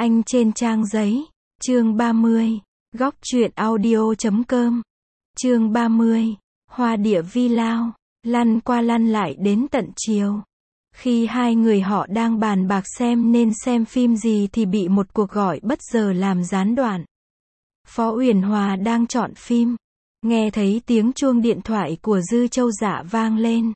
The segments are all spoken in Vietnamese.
Anh trên trang giấy. Chương 30. Góc truyện audio.com. Chương 30. Hoa địa vi lao. Lăn qua lăn lại đến tận chiều. Khi hai người họ đang bàn bạc xem nên xem phim gì thì bị một cuộc gọi bất ngờ làm gián đoạn. Phó Uyển Hòa đang chọn phim. Nghe thấy tiếng chuông điện thoại của Dư Châu Dạ vang lên.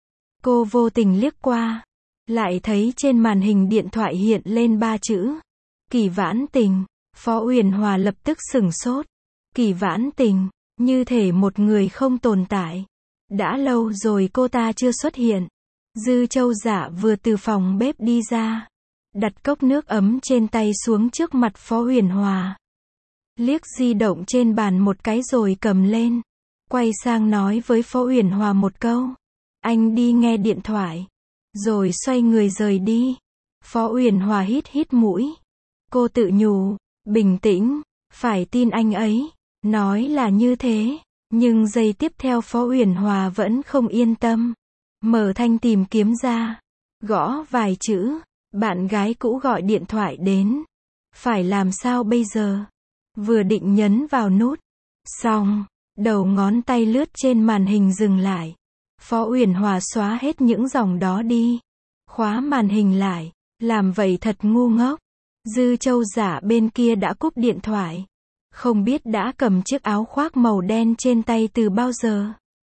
Cô vô tình liếc qua. Lại thấy trên màn hình điện thoại hiện lên 3 chữ. Kỳ Vãn Tình. Phó Uyển Hòa lập tức sửng sốt. Kỳ Vãn Tình, như thể một người không tồn tại. Đã lâu rồi cô ta chưa xuất hiện. Dư Châu Dạ vừa từ phòng bếp đi ra. Đặt cốc nước ấm trên tay xuống trước mặt Phó Uyển Hòa. Liếc di động trên bàn một cái rồi cầm lên. Quay sang nói với Phó Uyển Hòa một câu. Anh đi nghe điện thoại. Rồi xoay người rời đi. Phó Uyển Hòa hít hít mũi. Cô tự nhủ, bình tĩnh, phải tin anh ấy. Nói là như thế. Nhưng giây tiếp theo Phó Uyển Hòa vẫn không yên tâm. Mở thanh tìm kiếm ra. Gõ vài chữ. Bạn gái cũ gọi điện thoại đến. Phải làm sao bây giờ? Vừa định nhấn vào nút. Xong, đầu ngón tay lướt trên màn hình dừng lại. Phó Uyển Hòa xóa hết những dòng đó đi. Khóa màn hình lại. Làm vậy thật ngu ngốc. Dư Châu Dạ bên kia đã cúp điện thoại. Không biết đã cầm chiếc áo khoác màu đen trên tay từ bao giờ.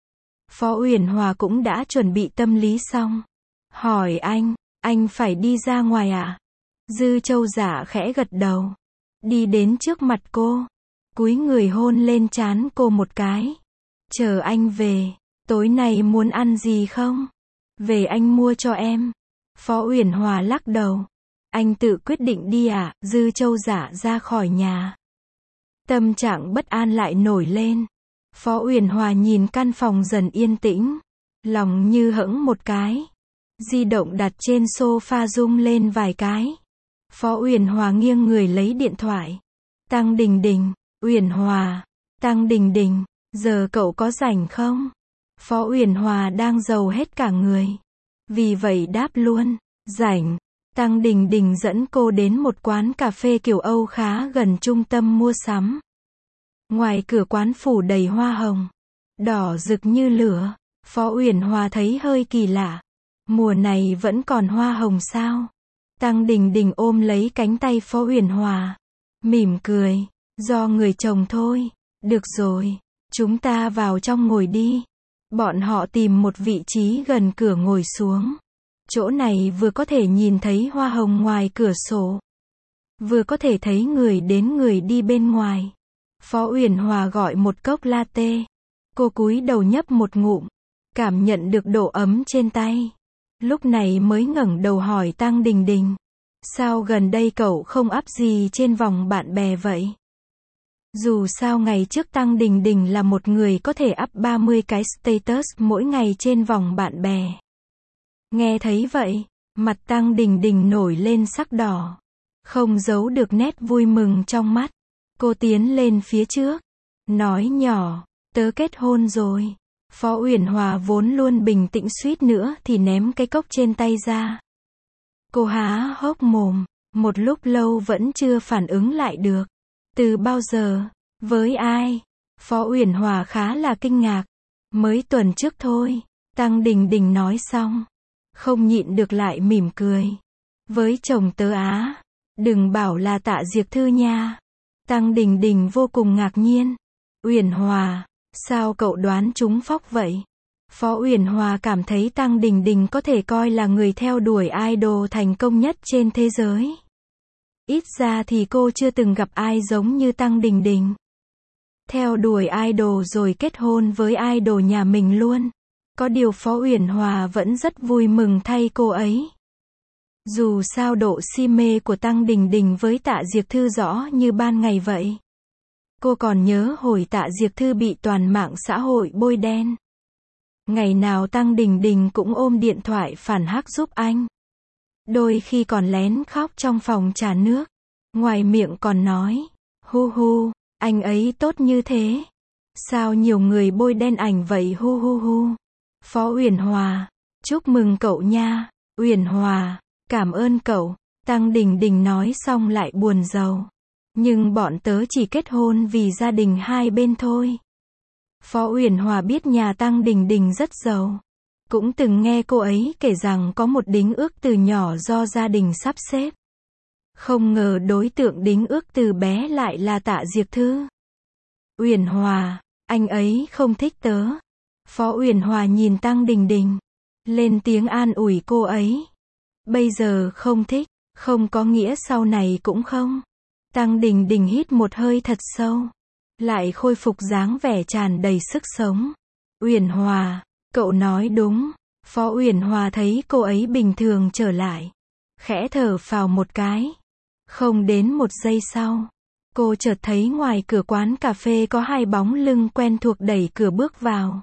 Phó Uyển Hòa cũng đã chuẩn bị tâm lý xong. Hỏi anh phải đi ra ngoài à? Dư Châu Dạ khẽ gật đầu. Đi đến trước mặt cô. Cúi người hôn lên trán cô một cái. Chờ anh về. Tối nay muốn ăn gì không? Về anh mua cho em. Phó Uyển Hòa lắc đầu. Anh tự quyết định đi à? Dư Châu Dạ ra khỏi nhà. Tâm trạng bất an lại nổi lên. Phó Uyển Hòa nhìn căn phòng dần yên tĩnh. Lòng như hững một cái. Di động đặt trên sofa rung lên vài cái. Phó Uyển Hòa nghiêng người lấy điện thoại. Tăng Đình Đình. Uyển Hòa. Tăng Đình Đình. Giờ cậu có rảnh không? Phó Uyển Hòa đang rầu hết cả người. Vì vậy đáp luôn. Rảnh. Tăng Đình Đình dẫn cô đến một quán cà phê kiểu Âu khá gần trung tâm mua sắm. Ngoài cửa quán phủ đầy hoa hồng. Đỏ rực như lửa. Phó Uyển Hòa thấy hơi kỳ lạ. Mùa này vẫn còn hoa hồng sao? Tăng Đình Đình ôm lấy cánh tay Phó Uyển Hòa. Mỉm cười. Do người chồng thôi. Được rồi. Chúng ta vào trong ngồi đi. Bọn họ tìm một vị trí gần cửa ngồi xuống. Chỗ này vừa có thể nhìn thấy hoa hồng ngoài cửa sổ. Vừa có thể thấy người đến người đi bên ngoài. Phó Uyển Hòa gọi một cốc latte. Cô cúi đầu nhấp một ngụm. Cảm nhận được độ ấm trên tay. Lúc này mới ngẩng đầu hỏi Tăng Đình Đình. Sao gần đây cậu không up gì trên vòng bạn bè vậy? Dù sao ngày trước Tăng Đình Đình là một người có thể up 30 cái status mỗi ngày trên vòng bạn bè. Nghe thấy vậy, mặt Tăng Đình Đình nổi lên sắc đỏ. Không giấu được nét vui mừng trong mắt. Cô tiến lên phía trước. Nói nhỏ, tớ kết hôn rồi. Phó Uyển Hòa vốn luôn bình tĩnh suýt nữa thì ném cái cốc trên tay ra. Cô há hốc mồm, một lúc lâu vẫn chưa phản ứng lại được. Từ bao giờ? Với ai? Phó Uyển Hòa khá là kinh ngạc. Mới tuần trước thôi. Tăng Đình Đình nói xong. Không nhịn được lại mỉm cười. Với chồng tớ á. Đừng bảo là Tạ Diệc Thư nha. Tăng Đình Đình vô cùng ngạc nhiên. Uyển Hòa, sao cậu đoán trúng phóc vậy? Phó Uyển Hòa cảm thấy Tăng Đình Đình có thể coi là người theo đuổi idol thành công nhất trên thế giới. Ít ra thì cô chưa từng gặp ai giống như Tăng Đình Đình. Theo đuổi idol rồi kết hôn với idol nhà mình luôn. Có điều Phó Uyển Hòa vẫn rất vui mừng thay cô ấy. Dù sao độ si mê của Tăng Đình Đình với Tạ Diệc Thư rõ như ban ngày vậy. Cô còn nhớ hồi Tạ Diệc Thư bị toàn mạng xã hội bôi đen. Ngày nào Tăng Đình Đình cũng ôm điện thoại phản hắc giúp anh. Đôi khi còn lén khóc trong phòng trà nước. Ngoài miệng còn nói, hu hu, anh ấy tốt như thế. Sao nhiều người bôi đen ảnh vậy hu hu hu. Phó Uyển Hòa, chúc mừng cậu nha. Uyển Hòa, cảm ơn cậu. Tăng Đình Đình nói xong lại buồn rầu. Nhưng bọn tớ chỉ kết hôn vì gia đình hai bên thôi. Phó Uyển Hòa biết nhà Tăng Đình Đình rất giàu. Cũng từng nghe cô ấy kể rằng có một đính ước từ nhỏ do gia đình sắp xếp. Không ngờ đối tượng đính ước từ bé lại là Tạ Diệp Thư. Uyển Hòa, anh ấy không thích tớ. Phó Uyển Hòa nhìn Tăng Đình Đình, lên tiếng an ủi cô ấy. Bây giờ không thích, không có nghĩa sau này cũng không. Tăng Đình Đình hít một hơi thật sâu, lại khôi phục dáng vẻ tràn đầy sức sống. Uyển Hòa, cậu nói đúng. Phó Uyển Hòa thấy cô ấy bình thường trở lại, khẽ thở phào một cái. Không đến một giây sau, cô chợt thấy ngoài cửa quán cà phê có hai bóng lưng quen thuộc đẩy cửa bước vào.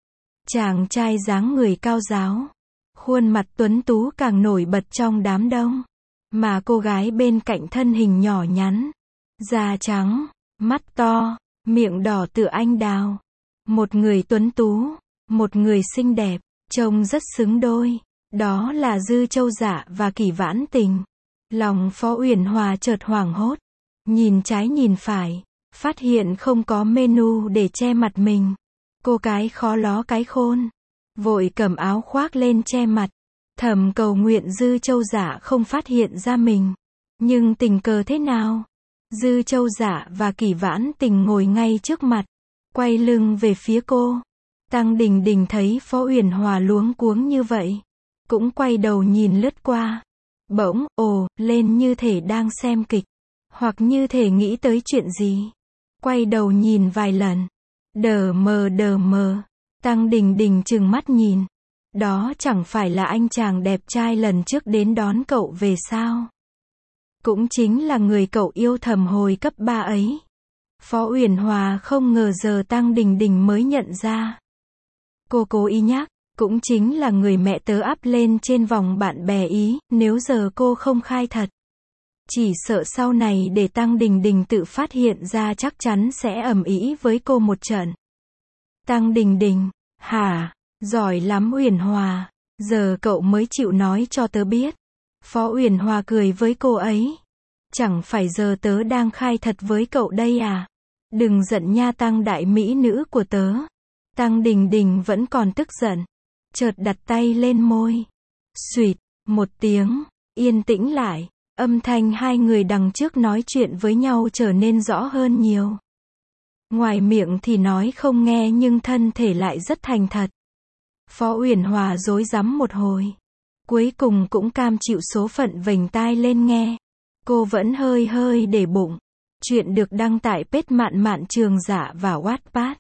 Chàng trai dáng người cao ráo, khuôn mặt tuấn tú càng nổi bật trong đám đông. Mà cô gái bên cạnh thân hình nhỏ nhắn, da trắng, mắt to, miệng đỏ tựa anh đào. Một người tuấn tú, một người xinh đẹp, trông rất xứng đôi. Đó là Dư Châu Dạ và Kỷ Vãn Tình. Lòng Phó Uyển Hòa chợt hoảng hốt, nhìn trái nhìn phải, phát hiện không có menu để che mặt mình. Cô cái khó ló cái khôn, vội cầm áo khoác lên che mặt, thầm cầu nguyện Dư Châu Dạ không phát hiện ra mình. Nhưng tình cờ thế nào? Dư Châu Dạ và Kỷ Vãn Tình ngồi ngay trước mặt, quay lưng về phía cô. Tăng Đình Đình thấy Phó Uyển Hòa luống cuống như vậy, cũng quay đầu nhìn lướt qua. Bỗng, ồ, lên như thể đang xem kịch, hoặc như thể nghĩ tới chuyện gì. Quay đầu nhìn vài lần, đờ mờ. Tăng Đình Đình trừng mắt nhìn. Đó chẳng phải là anh chàng đẹp trai lần trước đến đón cậu về sao? Cũng chính là người cậu yêu thầm hồi cấp 3 ấy. Phó Uyển Hòa không ngờ giờ Tăng Đình Đình mới nhận ra. Cô cố ý nhắc, cũng chính là người mẹ tớ up lên trên vòng bạn bè ý, nếu giờ cô không khai thật. Chỉ sợ sau này để Tăng Đình Đình tự phát hiện ra chắc chắn sẽ ầm ĩ với cô một trận. Tăng Đình Đình, hả? Giỏi lắm Uyển Hòa, giờ cậu mới chịu nói cho tớ biết. Phó Uyển Hòa cười với cô ấy. Chẳng phải giờ tớ đang khai thật với cậu đây à? Đừng giận nha Tăng đại mỹ nữ của tớ. Tăng Đình Đình vẫn còn tức giận, chợt đặt tay lên môi. Xuỵt, một tiếng, yên tĩnh lại, âm thanh hai người đằng trước nói chuyện với nhau trở nên rõ hơn nhiều. Ngoài miệng thì nói không nghe nhưng thân thể lại rất thành thật. Phó Uyển Hòa rối rắm một hồi, cuối cùng cũng cam chịu số phận vểnh tai lên nghe. Cô vẫn hơi để bụng. Chuyện được đăng tại page Mạn Mạn Trường Dạ và Wattpad.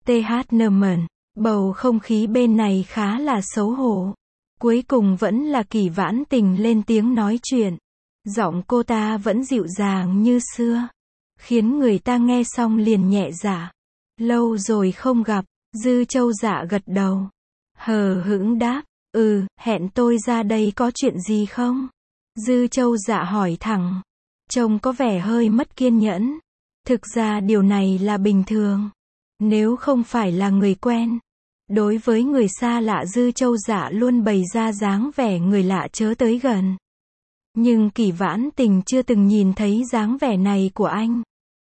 THNM. Bầu không khí bên này khá là xấu hổ. Cuối cùng vẫn là Kỷ Vãn Tình lên tiếng nói chuyện. Giọng cô ta vẫn dịu dàng như xưa, khiến người ta nghe xong liền nhẹ dạ. Lâu rồi không gặp. Dư Châu Dạ gật đầu, hờ hững đáp, hẹn tôi ra đây có chuyện gì không? Dư Châu Dạ hỏi thẳng, trông có vẻ hơi mất kiên nhẫn. Thực ra điều này là bình thường, nếu không phải là người quen. Đối với người xa lạ Dư Châu Dạ luôn bày ra dáng vẻ người lạ chớ tới gần. Nhưng Kỷ Vãn Tình chưa từng nhìn thấy dáng vẻ này của anh.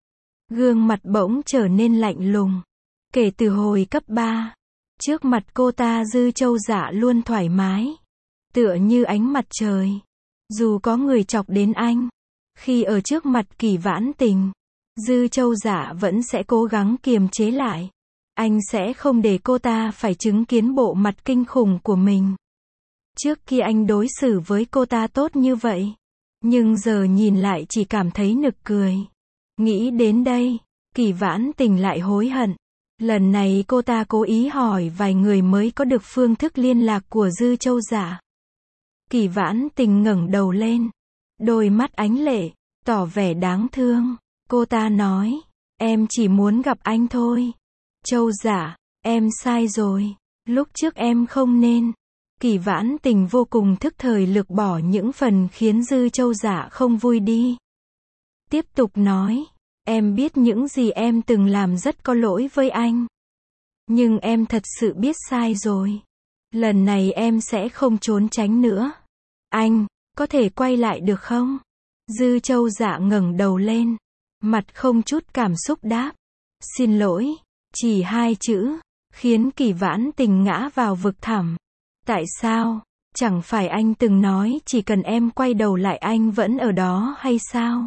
Gương mặt bỗng trở nên lạnh lùng. Kể từ hồi cấp 3, trước mặt cô ta Dư Châu Dạ luôn thoải mái, tựa như ánh mặt trời. Dù có người chọc đến anh, khi ở trước mặt Kỷ Vãn Tình, Dư Châu Dạ vẫn sẽ cố gắng kiềm chế lại. Anh sẽ không để cô ta phải chứng kiến bộ mặt kinh khủng của mình. Trước khi anh đối xử với cô ta tốt như vậy, nhưng giờ nhìn lại chỉ cảm thấy nực cười. Nghĩ đến đây, Kỷ Vãn Tình lại hối hận. Lần này cô ta cố ý hỏi vài người mới có được phương thức liên lạc của Dư Châu Dạ. Kỷ Vãn Tình ngẩng đầu lên, đôi mắt ánh lệ, tỏ vẻ đáng thương. Cô ta nói, em chỉ muốn gặp anh thôi. Châu Dạ, em sai rồi. Lúc trước em không nên. Kỷ Vãn Tình vô cùng thức thời lược bỏ những phần khiến Dư Châu Dạ không vui đi. Tiếp tục nói, em biết những gì em từng làm rất có lỗi với anh. Nhưng em thật sự biết sai rồi. Lần này em sẽ không trốn tránh nữa. Anh, có thể quay lại được không? Dư Châu Dạ ngẩng đầu lên, mặt không chút cảm xúc đáp. Xin lỗi, chỉ 2 chữ, khiến Kỷ Vãn Tình ngã vào vực thẳm. Tại sao? Chẳng phải anh từng nói chỉ cần em quay đầu lại anh vẫn ở đó hay sao?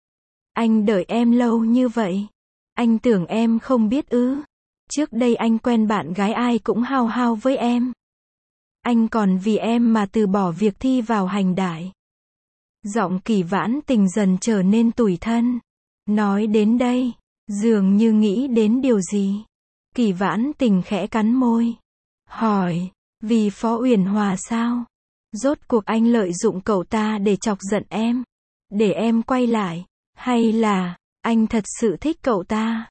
Anh đợi em lâu như vậy. Anh tưởng em không biết ư? Trước đây anh quen bạn gái ai cũng hao hao với em. Anh còn vì em mà từ bỏ việc thi vào hành đại. Giọng Kỷ Vãn Tình dần trở nên tủi thân. Nói đến đây, dường như nghĩ đến điều gì. Kỷ Vãn Tình khẽ cắn môi. Hỏi, vì Phó Uyển Hòa sao? Rốt cuộc anh lợi dụng cậu ta để chọc giận em, để em quay lại, hay là anh thật sự thích cậu ta?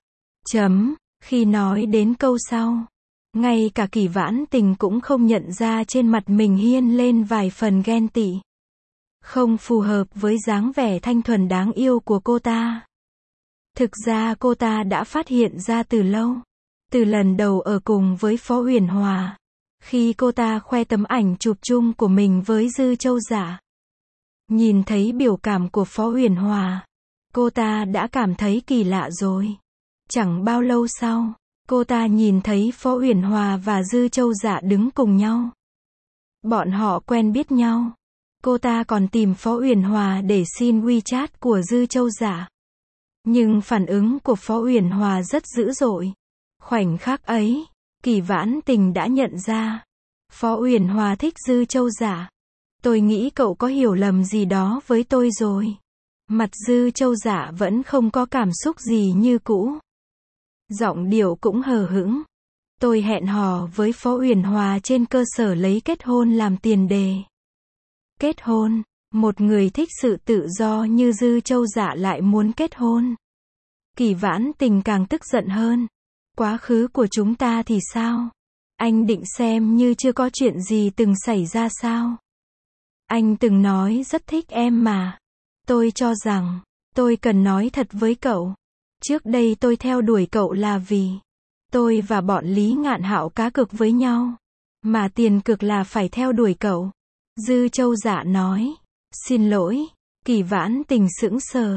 Khi nói đến câu sau, ngay cả Kỷ Vãn Tình cũng không nhận ra trên mặt mình hiên lên vài phần ghen tị. Không phù hợp với dáng vẻ thanh thuần đáng yêu của cô ta. Thực ra cô ta đã phát hiện ra từ lâu. Từ lần đầu ở cùng với Phó Uyển Hòa, khi cô ta khoe tấm ảnh chụp chung của mình với Dư Châu Dạ. Nhìn thấy biểu cảm của Phó Uyển Hòa, cô ta đã cảm thấy kỳ lạ rồi. Chẳng bao lâu sau, cô ta nhìn thấy Phó Uyển Hòa và Dư Châu Dạ đứng cùng nhau. Bọn họ quen biết nhau. Cô ta còn tìm Phó Uyển Hòa để xin WeChat của Dư Châu Dạ. Nhưng phản ứng của Phó Uyển Hòa rất dữ dội. Khoảnh khắc ấy, Kỷ Vãn Tình đã nhận ra. Phó Uyển Hòa thích Dư Châu Dạ. Tôi nghĩ cậu có hiểu lầm gì đó với tôi rồi. Mặt Dư Châu Dạ vẫn không có cảm xúc gì như cũ. Giọng điệu cũng hờ hững. Tôi hẹn hò với Phó Uyển Hòa trên cơ sở lấy kết hôn làm tiền đề. Kết hôn? Một người thích sự tự do như Dư Châu Dạ lại muốn kết hôn. Kỷ Vãn Tình càng tức giận hơn. Quá khứ của chúng ta thì sao? Anh định xem như chưa có chuyện gì từng xảy ra sao? Anh từng nói rất thích em mà. Tôi cho rằng, tôi cần nói thật với cậu. Trước đây tôi theo đuổi cậu là vì tôi và bọn Lý Ngạn Hạo cá cược với nhau. Mà tiền cược là phải theo đuổi cậu. Dư Châu Dạ nói. Xin lỗi. Kỷ Vãn Tình sững sờ.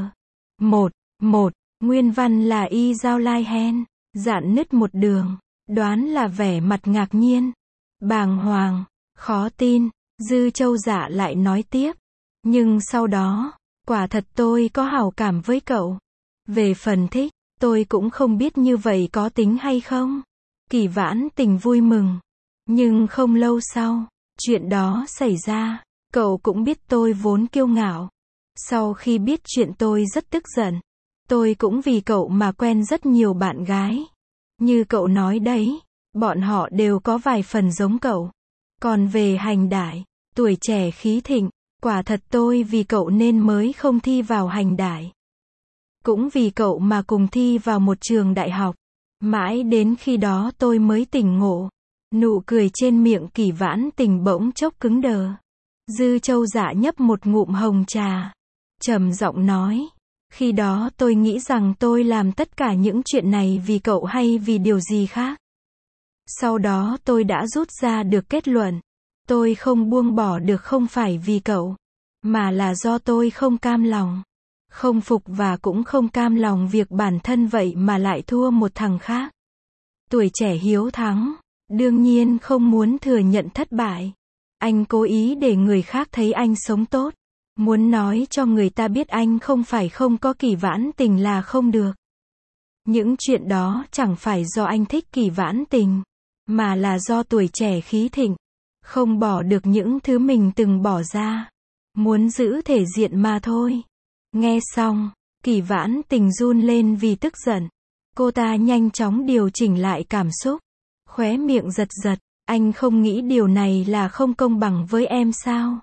Nguyên văn là y giao lai hen. Dạn nứt một đường. Đoán là vẻ mặt ngạc nhiên, bàng hoàng, khó tin. Dư Châu Dạ lại nói tiếp. Nhưng sau đó, quả thật tôi có hảo cảm với cậu. Về phần thích, tôi cũng không biết như vậy có tính hay không. Kỷ Vãn Tình vui mừng. Nhưng không lâu sau, chuyện đó xảy ra. Cậu cũng biết tôi vốn kiêu ngạo. Sau khi biết chuyện tôi rất tức giận. Tôi cũng vì cậu mà quen rất nhiều bạn gái. Như cậu nói đấy, bọn họ đều có vài phần giống cậu. Còn về hành đại, tuổi trẻ khí thịnh, quả thật tôi vì cậu nên mới không thi vào hành đại. Cũng vì cậu mà cùng thi vào một trường đại học. Mãi đến khi đó tôi mới tỉnh ngộ. Nụ cười trên miệng Kỷ Vãn Tình bỗng chốc cứng đờ. Dư Châu Dạ nhấp một ngụm hồng trà, trầm giọng nói. Khi đó tôi nghĩ rằng tôi làm tất cả những chuyện này vì cậu hay vì điều gì khác. Sau đó tôi đã rút ra được kết luận. Tôi không buông bỏ được không phải vì cậu, mà là do tôi không cam lòng. Không phục và cũng không cam lòng việc bản thân vậy mà lại thua một thằng khác. Tuổi trẻ hiếu thắng, đương nhiên không muốn thừa nhận thất bại. Anh cố ý để người khác thấy anh sống tốt. Muốn nói cho người ta biết anh không phải không có Kỷ Vãn Tình là không được. Những chuyện đó chẳng phải do anh thích Kỷ Vãn Tình, mà là do tuổi trẻ khí thịnh. Không bỏ được những thứ mình từng bỏ ra. Muốn giữ thể diện mà thôi. Nghe xong, Kỷ Vãn Tình run lên vì tức giận. Cô ta nhanh chóng điều chỉnh lại cảm xúc. Khóe miệng giật giật. Anh không nghĩ điều này là không công bằng với em sao?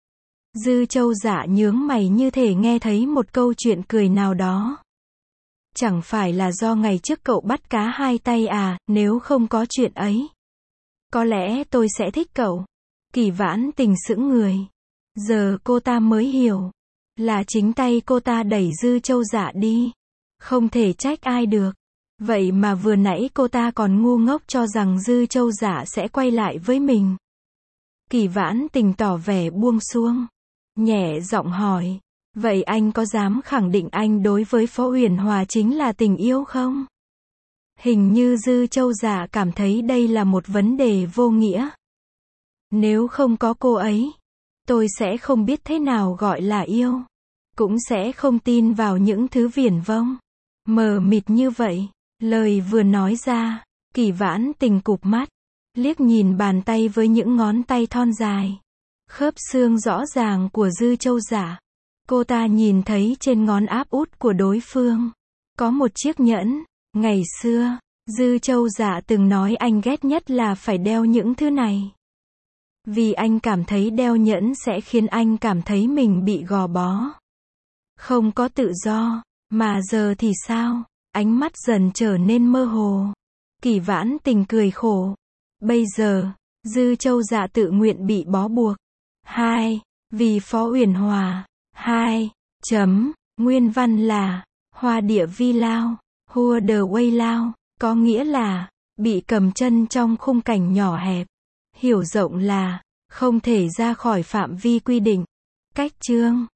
Dư Châu Dạ nhướng mày như thể nghe thấy một câu chuyện cười nào đó. Chẳng phải là do ngày trước cậu bắt cá hai tay à, nếu không có chuyện ấy. Có lẽ tôi sẽ thích cậu. Kỷ Vãn Tình sững người. Giờ cô ta mới hiểu. Là chính tay cô ta đẩy Dư Châu Dạ đi. Không thể trách ai được. Vậy mà vừa nãy cô ta còn ngu ngốc cho rằng Dư Châu Dạ sẽ quay lại với mình. Kỷ Vãn Tình tỏ vẻ buông xuông. nhẹ giọng hỏi. Vậy anh có dám khẳng định anh đối với Phó Uyển Hòa chính là tình yêu không? Hình như Dư Châu Dạ cảm thấy đây là một vấn đề vô nghĩa. Nếu không có cô ấy, tôi sẽ không biết thế nào gọi là yêu. Cũng sẽ không tin vào những thứ viển vông, mờ mịt như vậy. Lời vừa nói ra, Kỷ Vãn Tình cụp mắt, liếc nhìn bàn tay với những ngón tay thon dài, khớp xương rõ ràng của Dư Châu Dạ. Cô ta nhìn thấy trên ngón áp út của đối phương có một chiếc nhẫn. Ngày xưa, Dư Châu Dạ từng nói anh ghét nhất là phải đeo những thứ này. Vì anh cảm thấy đeo nhẫn sẽ khiến anh cảm thấy mình bị gò bó, không có tự do. Mà giờ thì sao? Ánh mắt dần trở nên mơ hồ. Kỷ Vãn Tình cười khổ. Bây giờ, Dư Châu Dạ tự nguyện bị bó buộc. 2. Vì Phó Uyển Hòa. 2. Nguyên văn là Hoa địa vi lao, hua đờ quay lao, có nghĩa là bị cầm chân trong khung cảnh nhỏ hẹp. Hiểu rộng là không thể ra khỏi phạm vi quy định. Cách chương